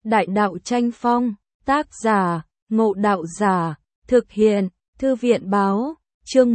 Đại đạo tranh phong, tác giả, Ngộ Đạo Giả, thực hiện, Thư viện báo, chương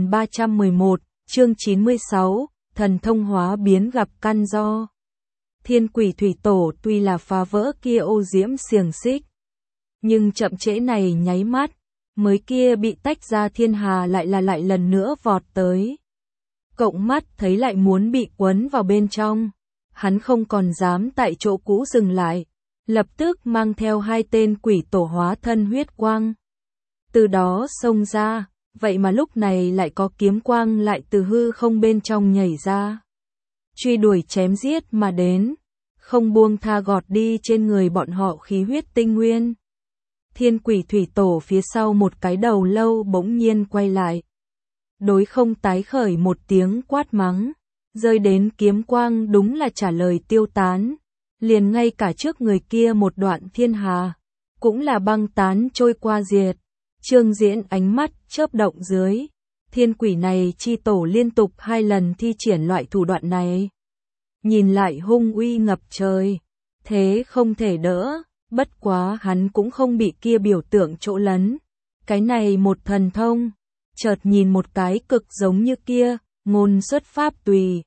1311, chương 96, thần thông hóa biến gặp căn do. Thiên Quỷ Thủy Tổ tuy là phá vỡ kia ô diễm xiềng xích, nhưng chậm trễ này nháy mắt, mới kia bị tách ra thiên hà lại lần nữa vọt tới. Cộng mắt thấy lại muốn bị quấn vào bên trong, hắn không còn dám tại chỗ cũ dừng lại, lập tức mang theo hai tên quỷ tổ hóa thân huyết quang. Từ đó xông ra, vậy mà lúc này lại có kiếm quang lại từ hư không bên trong nhảy ra. Truy đuổi chém giết mà đến, không buông tha gọt đi trên người bọn họ khí huyết tinh nguyên. Thiên Quỷ Thủy Tổ phía sau một cái đầu lâu bỗng nhiên quay lại. Đối không tái khởi một tiếng quát mắng, rơi đến kiếm quang đúng là trả lời tiêu tán. Liền ngay cả trước người kia một đoạn thiên hà, cũng là băng tán trôi qua diệt. Trương Diễn ánh mắt chớp động dưới, thiên quỷ này chi tổ liên tục 2 lần thi triển loại thủ đoạn này. Nhìn lại hung uy ngập trời, thế không thể đỡ, bất quá hắn cũng không bị kia biểu tượng chỗ lấn. Cái này một thần thông, chợt nhìn một cái cực giống như kia, ngôn xuất pháp tùy.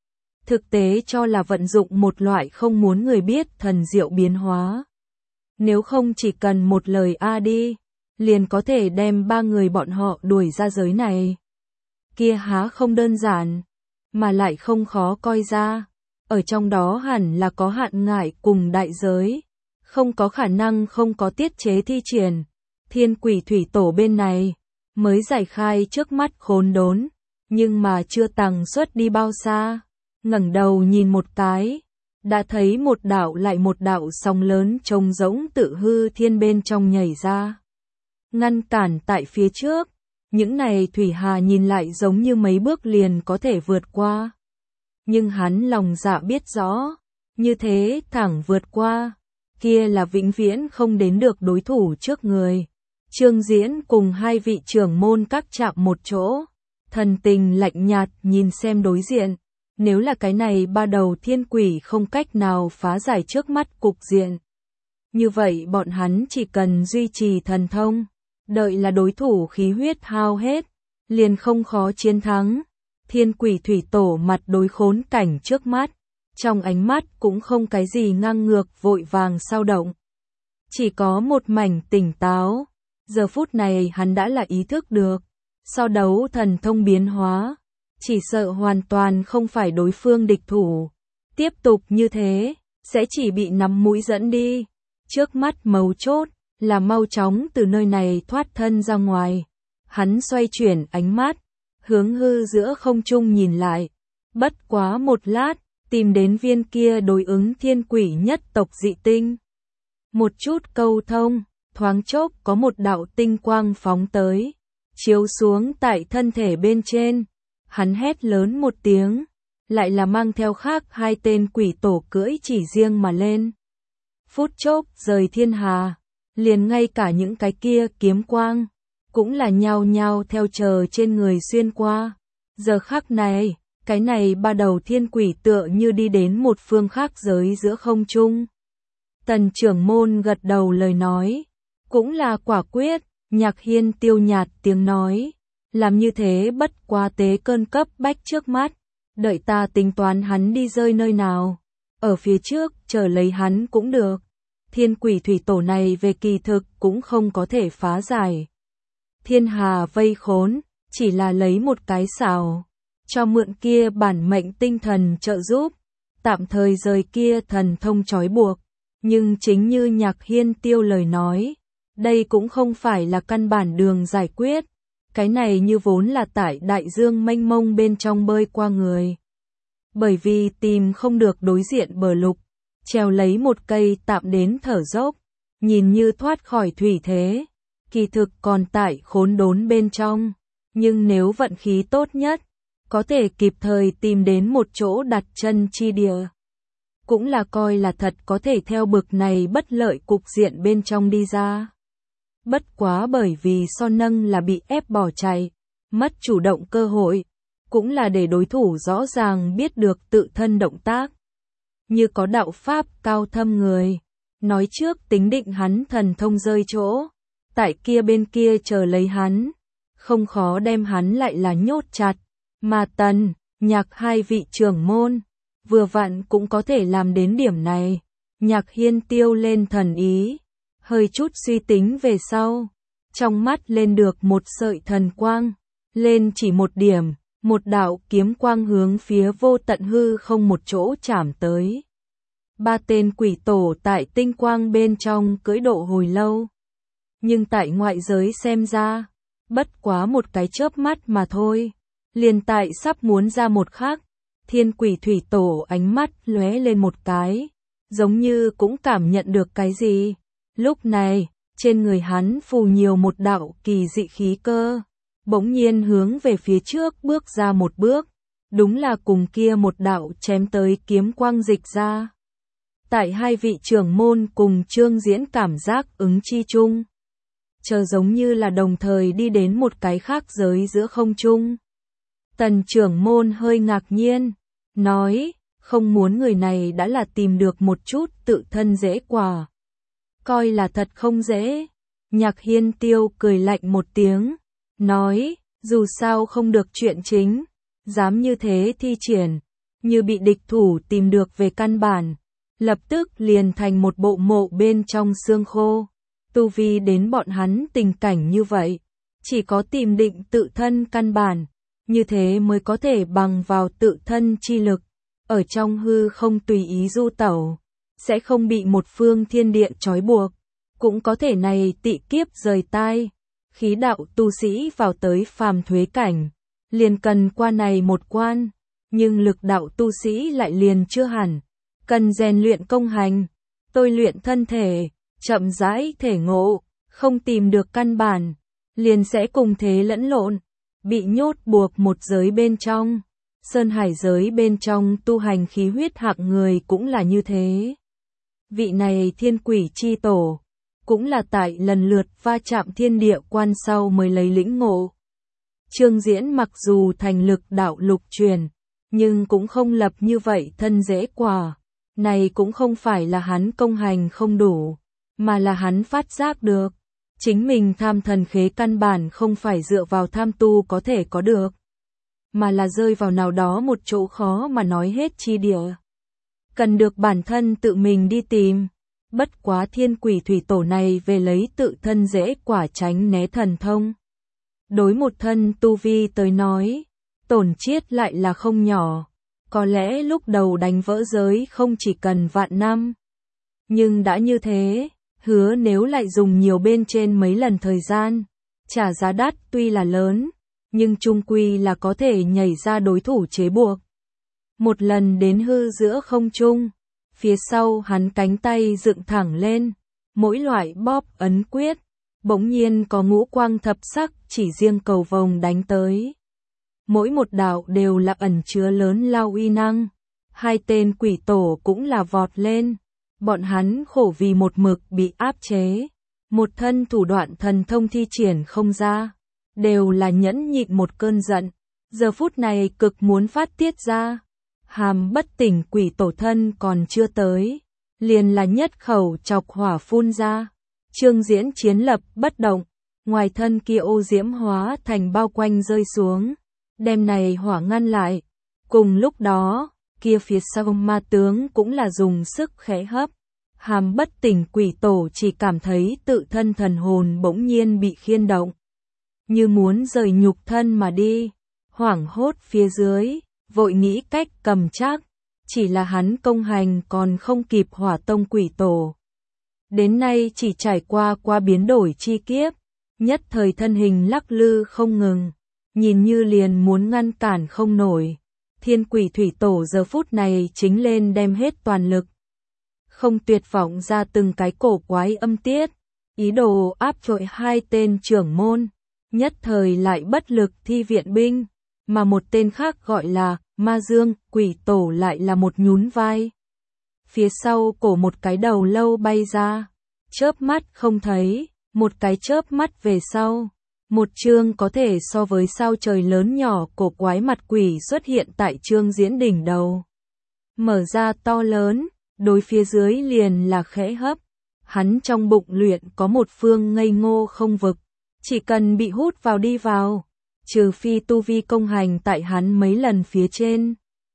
Thực tế cho là vận dụng một loại không muốn người biết thần diệu biến hóa. Nếu không chỉ cần một lời a đi, liền có thể đem 3 người bọn họ đuổi ra giới này. Kia há không đơn giản, mà lại không khó coi ra. Ở trong đó hẳn là có hạn ngại cùng đại giới, không có khả năng không có tiết chế thi triển. Thiên Quỷ Thủy Tổ bên này mới giải khai trước mắt khốn đốn, nhưng mà chưa tàng xuất đi bao xa. Ngẩng đầu nhìn một cái, đã thấy một đạo lại một đạo sóng lớn trông giống tự hư thiên bên trong nhảy ra. Ngăn cản tại phía trước, những này thủy hà nhìn lại giống như mấy bước liền có thể vượt qua. Nhưng hắn lòng dạ biết rõ, như thế thẳng vượt qua, kia là vĩnh viễn không đến được đối thủ trước người. Trương Diễn cùng 2 vị trưởng môn các chạm một chỗ, thần tình lạnh nhạt nhìn xem đối diện. Nếu là cái này 3 đầu thiên quỷ không cách nào phá giải trước mắt cục diện, như vậy bọn hắn chỉ cần duy trì thần thông, đợi là đối thủ khí huyết hao hết, liền không khó chiến thắng. Thiên Quỷ Thủy Tổ mặt đối khốn cảnh trước mắt, trong ánh mắt cũng không cái gì ngang ngược vội vàng sao động, chỉ có một mảnh tỉnh táo. Giờ phút này hắn đã là ý thức được, sau đấu thần thông biến hóa, chỉ sợ hoàn toàn không phải đối phương địch thủ. Tiếp tục như thế, sẽ chỉ bị nắm mũi dẫn đi. Trước mắt mấu chốt là mau chóng từ nơi này thoát thân ra ngoài. Hắn xoay chuyển ánh mắt, hướng hư giữa không trung nhìn lại. Bất quá một lát, tìm đến viên kia đối ứng thiên quỷ nhất tộc dị tinh. Một chút câu thông, thoáng chốc có một đạo tinh quang phóng tới, chiếu xuống tại thân thể bên trên. Hắn hét lớn một tiếng, lại là mang theo khác 2 tên quỷ tổ cưỡi chỉ riêng mà lên. Phút chốc rời thiên hà, liền ngay cả những cái kia kiếm quang, cũng là nhao nhao theo chờ trên người xuyên qua. Giờ khắc này, cái này 3 đầu thiên quỷ tựa như đi đến một phương khác giới giữa không trung. Tần trưởng môn gật đầu lời nói, cũng là quả quyết. Nhạc Hiên tiêu nhạt tiếng nói, làm như thế bất quá tế cơn cấp bách trước mắt, đợi ta tính toán hắn đi rơi nơi nào, ở phía trước chờ lấy hắn cũng được. Thiên Quỷ Thủy Tổ này về kỳ thực cũng không có thể phá giải. Thiên hà vây khốn, chỉ là lấy một cái xảo, cho mượn kia bản mệnh tinh thần trợ giúp, tạm thời rời kia thần thông trói buộc. Nhưng chính như Nhạc Hiên tiêu lời nói, đây cũng không phải là căn bản đường giải quyết. Cái này như vốn là tại đại dương mênh mông bên trong bơi qua người. Bởi vì tìm không được đối diện bờ lục, treo lấy một cây tạm đến thở dốc, nhìn như thoát khỏi thủy thế, kỳ thực còn tại khốn đốn bên trong. Nhưng nếu vận khí tốt nhất, có thể kịp thời tìm đến một chỗ đặt chân chi địa, cũng là coi là thật có thể theo bực này bất lợi cục diện bên trong đi ra. Bất quá bởi vì so nâng là bị ép bỏ chạy, mất chủ động cơ hội, cũng là để đối thủ rõ ràng biết được tự thân động tác. Như có đạo pháp cao thâm người, nói trước tính định hắn thần thông rơi chỗ, tại kia bên kia chờ lấy hắn, không khó đem hắn lại là nhốt chặt, mà Tần, Nhạc hai vị trưởng môn, vừa vặn cũng có thể làm đến điểm này. Nhạc Hiên tiêu lên thần ý, hơi chút suy tính về sau, trong mắt lên được một sợi thần quang, lên chỉ một điểm, một đạo kiếm quang hướng phía vô tận hư không một chỗ chạm tới. Ba tên quỷ tổ tại tinh quang bên trong cưỡi độ hồi lâu, nhưng tại ngoại giới xem ra, bất quá một cái chớp mắt mà thôi. Liền tại sắp muốn ra một khắc, Thiên Quỷ Thủy Tổ ánh mắt lóe lên một cái, giống như cũng cảm nhận được cái gì. Lúc này, trên người hắn phù nhiều một đạo kỳ dị khí cơ, bỗng nhiên hướng về phía trước bước ra một bước, đúng là cùng kia một đạo chém tới kiếm quang dịch ra. Tại hai vị trưởng môn cùng Trương Diễn cảm giác ứng chi chung, chờ giống như là đồng thời đi đến một cái khác giới giữa không trung. Tần trưởng môn hơi ngạc nhiên, nói, không muốn người này đã là tìm được một chút tự thân dễ quả. Coi là thật không dễ. Nhạc Hiên tiêu cười lạnh một tiếng, nói, dù sao không được chuyện chính, dám như thế thi triển, như bị địch thủ tìm được về căn bản, lập tức liền thành một bộ mộ bên trong xương khô. Tu vi đến bọn hắn tình cảnh như vậy, chỉ có tìm định tự thân căn bản, như thế mới có thể bằng vào tự thân chi lực, ở trong hư không tùy ý du tẩu, sẽ không bị một phương thiên địa trói buộc, cũng có thể này tị kiếp rời tai. Khí đạo tu sĩ vào tới phàm thuế cảnh, liền cần qua này một quan, nhưng lực đạo tu sĩ lại liền chưa hẳn, cần rèn luyện công hành, tôi luyện thân thể, chậm rãi thể ngộ, không tìm được căn bản, liền sẽ cùng thế lẫn lộn, bị nhốt buộc một giới bên trong. Sơn hải giới bên trong tu hành khí huyết hạng người cũng là như thế. Vị này Thiên Quỷ chi tổ, cũng là tại lần lượt va chạm thiên địa quan sau mới lấy lĩnh ngộ. Trương Diễn mặc dù thành lực đạo lục truyền, nhưng cũng không lập như vậy thân dễ quả. Này cũng không phải là hắn công hành không đủ, mà là hắn phát giác được. Chính mình tham thần khế căn bản không phải dựa vào tham tu có thể có được, mà là rơi vào nào đó một chỗ khó mà nói hết chi địa. Cần được bản thân tự mình đi tìm. Bất quá Thiên Quỷ Thủy Tổ này về lấy tự thân dễ quả tránh né thần thông. Đối một thân tu vi tới nói, tổn chiết lại là không nhỏ. Có lẽ lúc đầu đánh vỡ giới không chỉ cần vạn năm. Nhưng đã như thế, hứa nếu lại dùng nhiều bên trên mấy lần thời gian, trả giá đắt tuy là lớn, nhưng chung quy là có thể nhảy ra đối thủ chế buộc. Một lần đến hư giữa không trung, phía sau hắn cánh tay dựng thẳng lên, mỗi loại bóp ấn quyết, bỗng nhiên có ngũ quang thập sắc chỉ riêng cầu vồng đánh tới. Mỗi một đạo đều là ẩn chứa lớn lao uy năng. Hai tên quỷ tổ cũng là vọt lên, bọn hắn khổ vì một mực bị áp chế, một thân thủ đoạn thần thông thi triển không ra, đều là nhẫn nhịn một cơn giận, giờ phút này cực muốn phát tiết ra. Hàm bất tỉnh quỷ tổ thân còn chưa tới, liền là nhất khẩu chọc hỏa phun ra. Trương Diễn chiến lập bất động, ngoài thân kia ô diễm hóa thành bao quanh rơi xuống, đem này hỏa ngăn lại. Cùng lúc đó, kia phía sau ma tướng cũng là dùng sức khẽ hấp. Hàm bất tỉnh quỷ tổ chỉ cảm thấy tự thân thần hồn bỗng nhiên bị khiên động, như muốn rời nhục thân mà đi. Hoảng hốt phía dưới, vội nghĩ cách cầm chắc, chỉ là hắn công hành còn không kịp Hỏa Tông quỷ tổ. Đến nay chỉ trải qua biến đổi chi kiếp, nhất thời thân hình lắc lư không ngừng, nhìn như liền muốn ngăn cản không nổi. Thiên Quỷ Thủy Tổ giờ phút này chính lên đem hết toàn lực, không tuyệt vọng ra từng cái cổ quái âm tiết, ý đồ áp trội hai tên trưởng môn, nhất thời lại bất lực thi viện binh, mà một tên khác gọi là Ma Dương Quỷ Tổ lại là một nhún vai. Phía sau cổ một cái đầu lâu bay ra, chớp mắt không thấy, một cái chớp mắt về sau, một chương có thể so với sao trời lớn nhỏ cổ quái mặt quỷ xuất hiện tại Trương Diễn đỉnh đầu. Mở ra to lớn, đối phía dưới liền là khẽ hấp, Hắn trong bụng luyện có một phương ngây ngô không vực, chỉ cần bị hút vào đi vào, trừ phi tu vi công hành tại hắn mấy lần phía trên.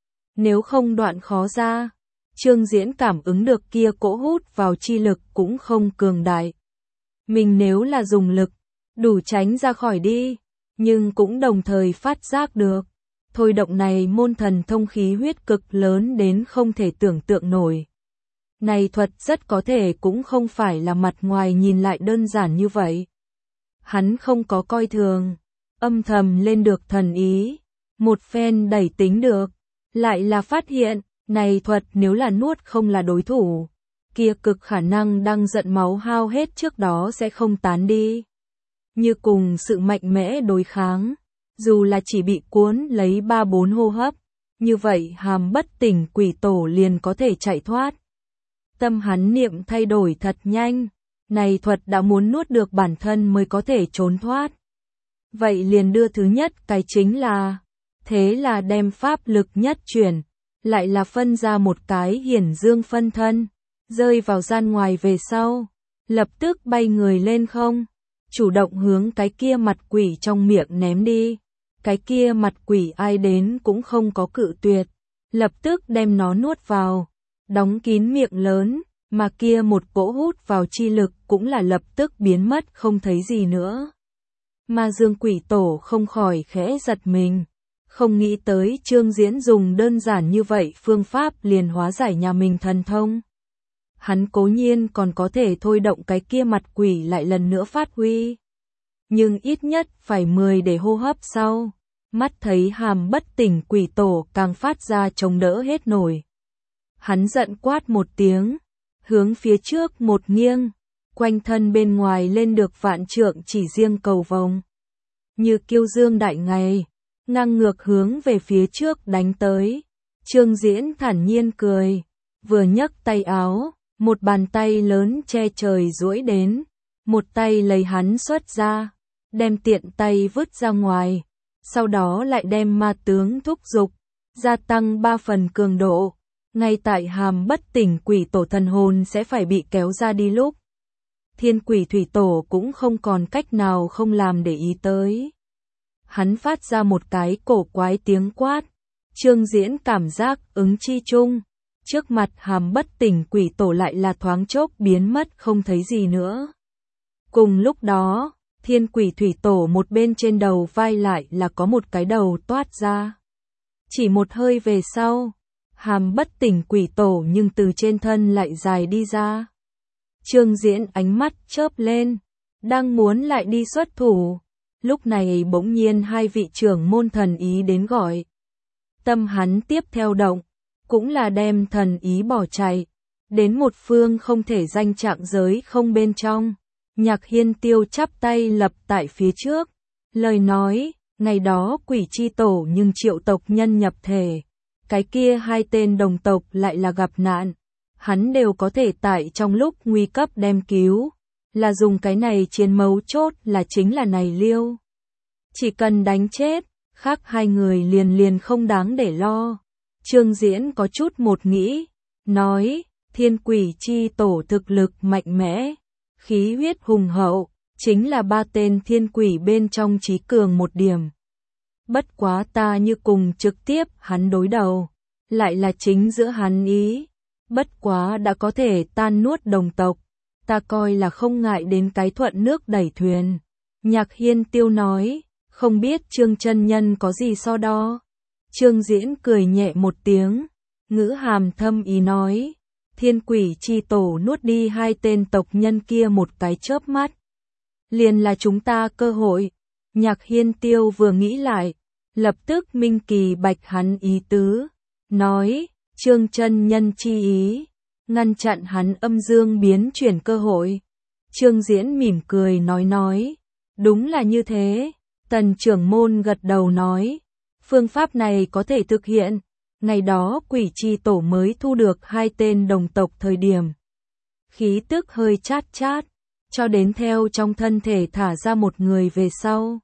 Nếu không đoạn khó ra, Trương Diễn cảm ứng được kia cỗ hút vào chi lực cũng không cường đại. Mình nếu là dùng lực, đủ tránh ra khỏi đi, nhưng cũng đồng thời phát giác được. Thôi động này môn thần thông khí huyết cực lớn đến không thể tưởng tượng nổi. Này thuật rất có thể cũng không phải là mặt ngoài nhìn lại đơn giản như vậy. Hắn không có coi thường, âm thầm lên được thần ý, một phen đẩy tính được, lại là phát hiện, này thuật nếu là nuốt không là đối thủ, kia cực khả năng đang giận máu hao hết trước đó sẽ không tán đi. Như cùng sự mạnh mẽ đối kháng, dù là chỉ bị cuốn lấy 3-4 hô hấp, như vậy hàm bất tỉnh quỷ tổ liền có thể chạy thoát. Tâm hắn niệm thay đổi thật nhanh, này thuật đã muốn nuốt được bản thân mới có thể trốn thoát. Vậy liền đưa thứ nhất cái chính là, thế là đem pháp lực nhất chuyển, lại là phân ra một cái hiển dương phân thân, rơi vào gian ngoài về sau, lập tức bay người lên không, chủ động hướng cái kia mặt quỷ trong miệng ném đi. Cái kia mặt quỷ ai đến cũng không có cự tuyệt, lập tức đem nó nuốt vào, đóng kín miệng lớn, mà kia một cỗ hút vào chi lực cũng là lập tức biến mất không thấy gì nữa. Mà Dương quỷ tổ không khỏi khẽ giật mình, không nghĩ tới Trương Diễn dùng đơn giản như vậy phương pháp liền hóa giải nhà mình thần thông. Hắn cố nhiên còn có thể thôi động cái kia mặt quỷ lại lần nữa phát huy. Nhưng ít nhất phải 10 để hô hấp sau, mắt thấy hàm bất tỉnh quỷ tổ càng phát ra chống đỡ hết nổi. Hắn giận quát một tiếng, hướng phía trước một nghiêng, quanh thân bên ngoài lên được vạn trượng chỉ riêng cầu vồng. Như kiêu dương đại ngày, ngang ngược hướng về phía trước đánh tới. Trương Diễn thản nhiên cười, vừa nhấc tay áo, một bàn tay lớn che trời duỗi đến, một tay lấy hắn xuất ra, đem tiện tay vứt ra ngoài, sau đó lại đem ma tướng thúc dục, gia tăng 3 phần cường độ, ngay tại hàm bất tỉnh quỷ tổ thần hồn sẽ phải bị kéo ra đi lúc. Thiên quỷ thủy tổ cũng không còn cách nào không làm để ý tới. Hắn phát ra một cái cổ quái tiếng quát, Trương Diễn cảm giác ứng chi chung, trước mặt hàm bất tỉnh quỷ tổ lại là thoáng chốc biến mất không thấy gì nữa. Cùng lúc đó, thiên quỷ thủy tổ một bên trên đầu vai lại là có một cái đầu toát ra. Chỉ một hơi về sau, hàm bất tỉnh quỷ tổ nhưng từ trên thân lại dài đi ra. Trương Diễn ánh mắt chớp lên, đang muốn lại đi xuất thủ. Lúc này bỗng nhiên 2 vị trưởng môn thần ý đến gọi. Tâm hắn tiếp theo động, cũng là đem thần ý bỏ chạy, đến một phương không thể danh trạng giới không bên trong. Nhạc Hiên Tiêu chắp tay lập tại phía trước, lời nói, ngày đó quỷ chi tổ nhưng triệu tộc nhân nhập thể, cái kia 2 tên đồng tộc lại là gặp nạn, hắn đều có thể tại trong lúc nguy cấp đem cứu, là dùng cái này chiến mấu chốt là chính là này liêu. Chỉ cần đánh chết, khác 2 người liền không đáng để lo. Trương Diễn có chút một nghĩ, nói, thiên quỷ chi tổ thực lực mạnh mẽ, khí huyết hùng hậu, chính là 3 tên thiên quỷ bên trong trí cường một điểm. Bất quá ta như cùng trực tiếp hắn đối đầu, lại là chính giữa hắn ý, bất quá đã có thể tan nuốt đồng tộc, ta coi là không ngại đến cái thuận nước đẩy thuyền. Nhạc Hiên Tiêu nói, không biết Trương chân nhân có gì so đo. Trương Diễn cười nhẹ một tiếng, ngữ hàm thâm ý nói, thiên quỷ chi tổ nuốt đi 2 tên tộc nhân kia một cái chớp mắt. Liền là chúng ta cơ hội. Nhạc Hiên Tiêu vừa nghĩ lại, lập tức minh kỳ bạch hắn ý tứ, nói, Trương chân nhân chi ý, ngăn chặn hắn âm dương biến chuyển cơ hội. Trương Diễn mỉm cười nói, đúng là như thế. Tần trưởng môn gật đầu nói, phương pháp này có thể thực hiện. Ngày đó quỷ chi tổ mới thu được 2 tên đồng tộc thời điểm. Khí tức hơi chát chát, cho đến theo trong thân thể thả ra một người về sau.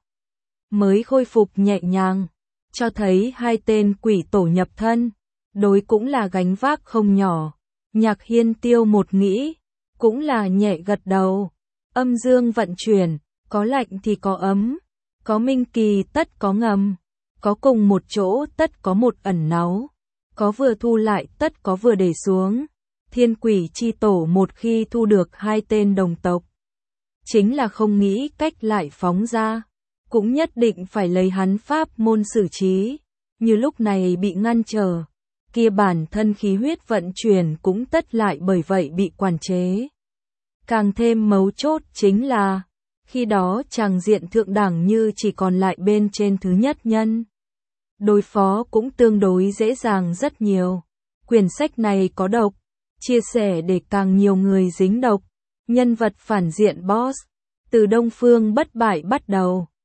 Mới khôi phục nhẹ nhàng, cho thấy 2 tên quỷ tổ nhập thân, đối cũng là gánh vác không nhỏ. Nhạc Hiên Tiêu một nghĩ, cũng là nhẹ gật đầu. Âm dương vận chuyển, có lạnh thì có ấm, có minh kỳ tất có ngầm, có cùng một chỗ tất có một ẩn náu, có vừa thu lại tất có vừa để xuống. Thiên Quỷ chi tổ một khi thu được hai tên đồng tộc, chính là không nghĩ cách lại phóng ra, cũng nhất định phải lấy hắn pháp môn xử trí, như lúc này bị ngăn trở, kia bản thân khí huyết vận chuyển cũng tất lại bởi vậy bị quản chế. Càng thêm mấu chốt chính là, khi đó chàng diện thượng đẳng như chỉ còn lại bên trên thứ nhất nhân. Đối phó cũng tương đối dễ dàng rất nhiều. Quyển sách này có độc, chia sẻ để càng nhiều người dính độc. Nhân vật phản diện boss, từ Đông Phương bất bại bắt đầu.